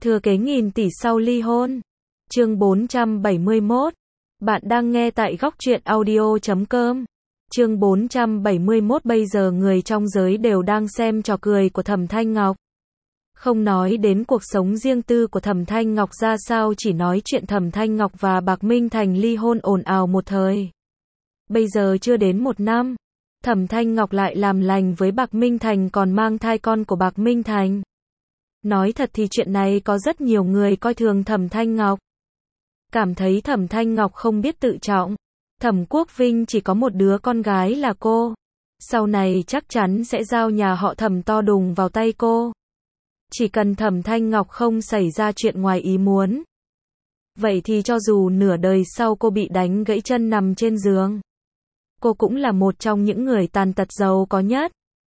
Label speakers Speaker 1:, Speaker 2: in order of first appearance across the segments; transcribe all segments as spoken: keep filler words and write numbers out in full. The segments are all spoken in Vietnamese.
Speaker 1: Thừa kế nghìn tỷ sau ly hôn. Chương bốn trăm bảy mươi mốt. Bạn đang nghe tại góc truyện audio chấm com. Chương bốn trăm bảy mươi mốt. Bây giờ người trong giới đều đang xem trò cười của Thẩm Thanh Ngọc. Không nói đến cuộc sống riêng tư của Thẩm Thanh Ngọc ra sao, chỉ nói chuyện Thẩm Thanh Ngọc và Bạc Minh Thành ly hôn ồn ào một thời. Bây giờ chưa đến một năm, Thẩm Thanh Ngọc lại làm lành với Bạc Minh Thành, còn mang thai con của Bạc Minh Thành. Nói thật thì chuyện này có rất nhiều người coi thường Thẩm Thanh Ngọc. Cảm thấy Thẩm Thanh Ngọc không biết tự trọng. Thẩm Quốc Vinh chỉ có một đứa con gái là cô. Sau này chắc chắn sẽ giao nhà họ Thẩm to đùng vào tay cô. Chỉ cần Thẩm Thanh Ngọc không xảy ra chuyện ngoài ý muốn. Vậy thì cho dù nửa đời sau cô bị đánh gãy chân nằm trên giường, cô cũng là một trong những người tàn tật giàu có nhất.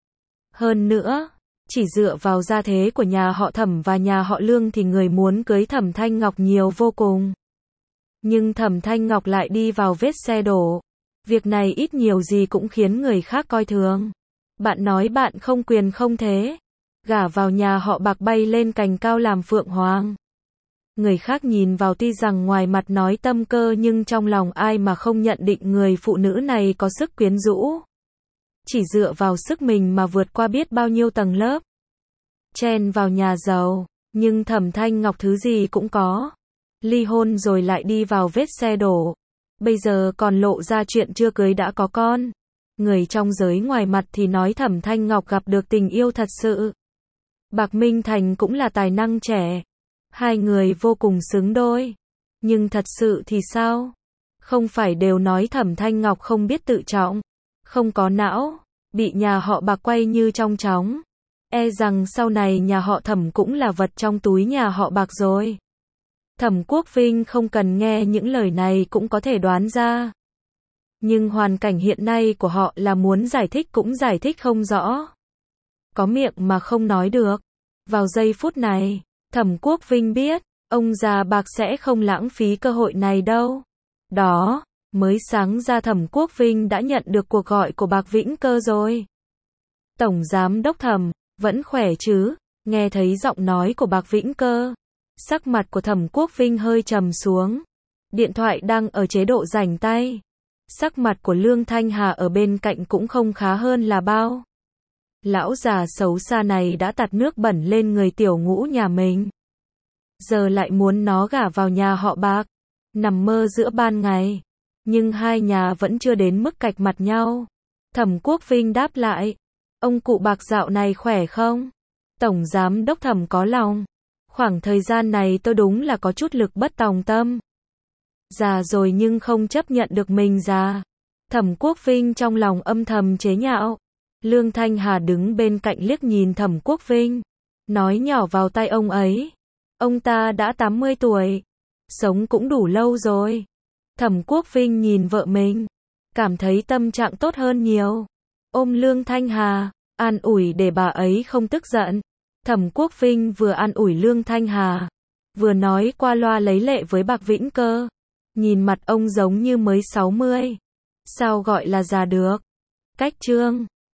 Speaker 1: Hơn nữa, chỉ dựa vào gia thế của nhà họ Thẩm và nhà họ Lương thì người muốn cưới Thẩm Thanh Ngọc nhiều vô cùng. Nhưng Thẩm Thanh Ngọc lại đi vào vết xe đổ. Việc này ít nhiều gì cũng khiến người khác coi thường. Bạn nói bạn không quyền không thế. Gả vào nhà họ Bạc bay lên cành cao làm phượng hoàng. Người khác nhìn vào tuy rằng ngoài mặt nói tâm cơ, nhưng trong lòng ai mà không nhận định người phụ nữ này có sức quyến rũ. Chỉ dựa vào sức mình mà vượt qua biết bao nhiêu tầng lớp. Chen vào nhà giàu, nhưng Thẩm Thanh Ngọc thứ gì cũng có. Ly hôn rồi lại đi vào vết xe đổ. Bây giờ còn lộ ra chuyện chưa cưới đã có con. Người trong giới ngoài mặt thì nói Thẩm Thanh Ngọc gặp được tình yêu thật sự. Bạc Minh Thành cũng là tài năng trẻ. Hai người vô cùng xứng đôi. Nhưng thật sự thì sao? Không phải đều nói Thẩm Thanh Ngọc không biết tự trọng, không có não, bị nhà họ Bạc quay như trong chóng. E rằng sau này nhà họ Thẩm cũng là vật trong túi nhà họ Bạc rồi. Thẩm Quốc Vinh không cần nghe những lời này cũng có thể đoán ra. Nhưng hoàn cảnh hiện nay của họ là muốn giải thích cũng giải thích không rõ. Có miệng mà không nói được. Vào giây phút này, Thẩm Quốc Vinh biết, ông già Bạc sẽ không lãng phí cơ hội này đâu. Đó, mới sáng ra Thẩm Quốc Vinh đã nhận được cuộc gọi của Bạc Vĩnh Cơ rồi. Tổng Giám Đốc Thẩm, vẫn khỏe chứ? Nghe thấy giọng nói của Bạc Vĩnh Cơ, sắc mặt của Thẩm Quốc Vinh hơi trầm xuống. Điện thoại đang ở chế độ rảnh tay. Sắc mặt của Lương Thanh Hà ở bên cạnh cũng không khá hơn là bao. Lão già xấu xa này đã tạt nước bẩn lên người tiểu ngũ nhà mình. Giờ lại muốn nó gả vào nhà họ Bạc. Nằm mơ giữa ban ngày. Nhưng hai nhà vẫn chưa đến mức cạch mặt nhau. Thẩm Quốc Vinh đáp lại. Ông cụ Bạc dạo này khỏe không? Tổng Giám Đốc Thẩm có lòng. Khoảng thời gian này tôi đúng là có chút lực bất tòng tâm. Già rồi nhưng không chấp nhận được mình già. Thẩm Quốc Vinh trong lòng âm thầm chế nhạo. Lương Thanh Hà đứng bên cạnh liếc nhìn Thẩm Quốc Vinh, nói nhỏ vào tai ông ấy. Ông ta đã tám mươi tuổi, sống cũng đủ lâu rồi. Thẩm Quốc Vinh nhìn vợ mình, cảm thấy tâm trạng tốt hơn nhiều. Ôm Lương Thanh Hà, an ủi để bà ấy không tức giận. Thẩm Quốc Vinh vừa an ủi Lương Thanh Hà, vừa nói qua loa lấy lệ với Bạc Vĩnh Cơ. Nhìn mặt ông giống như mới sáu mươi. Sao gọi là già được? Cách trương.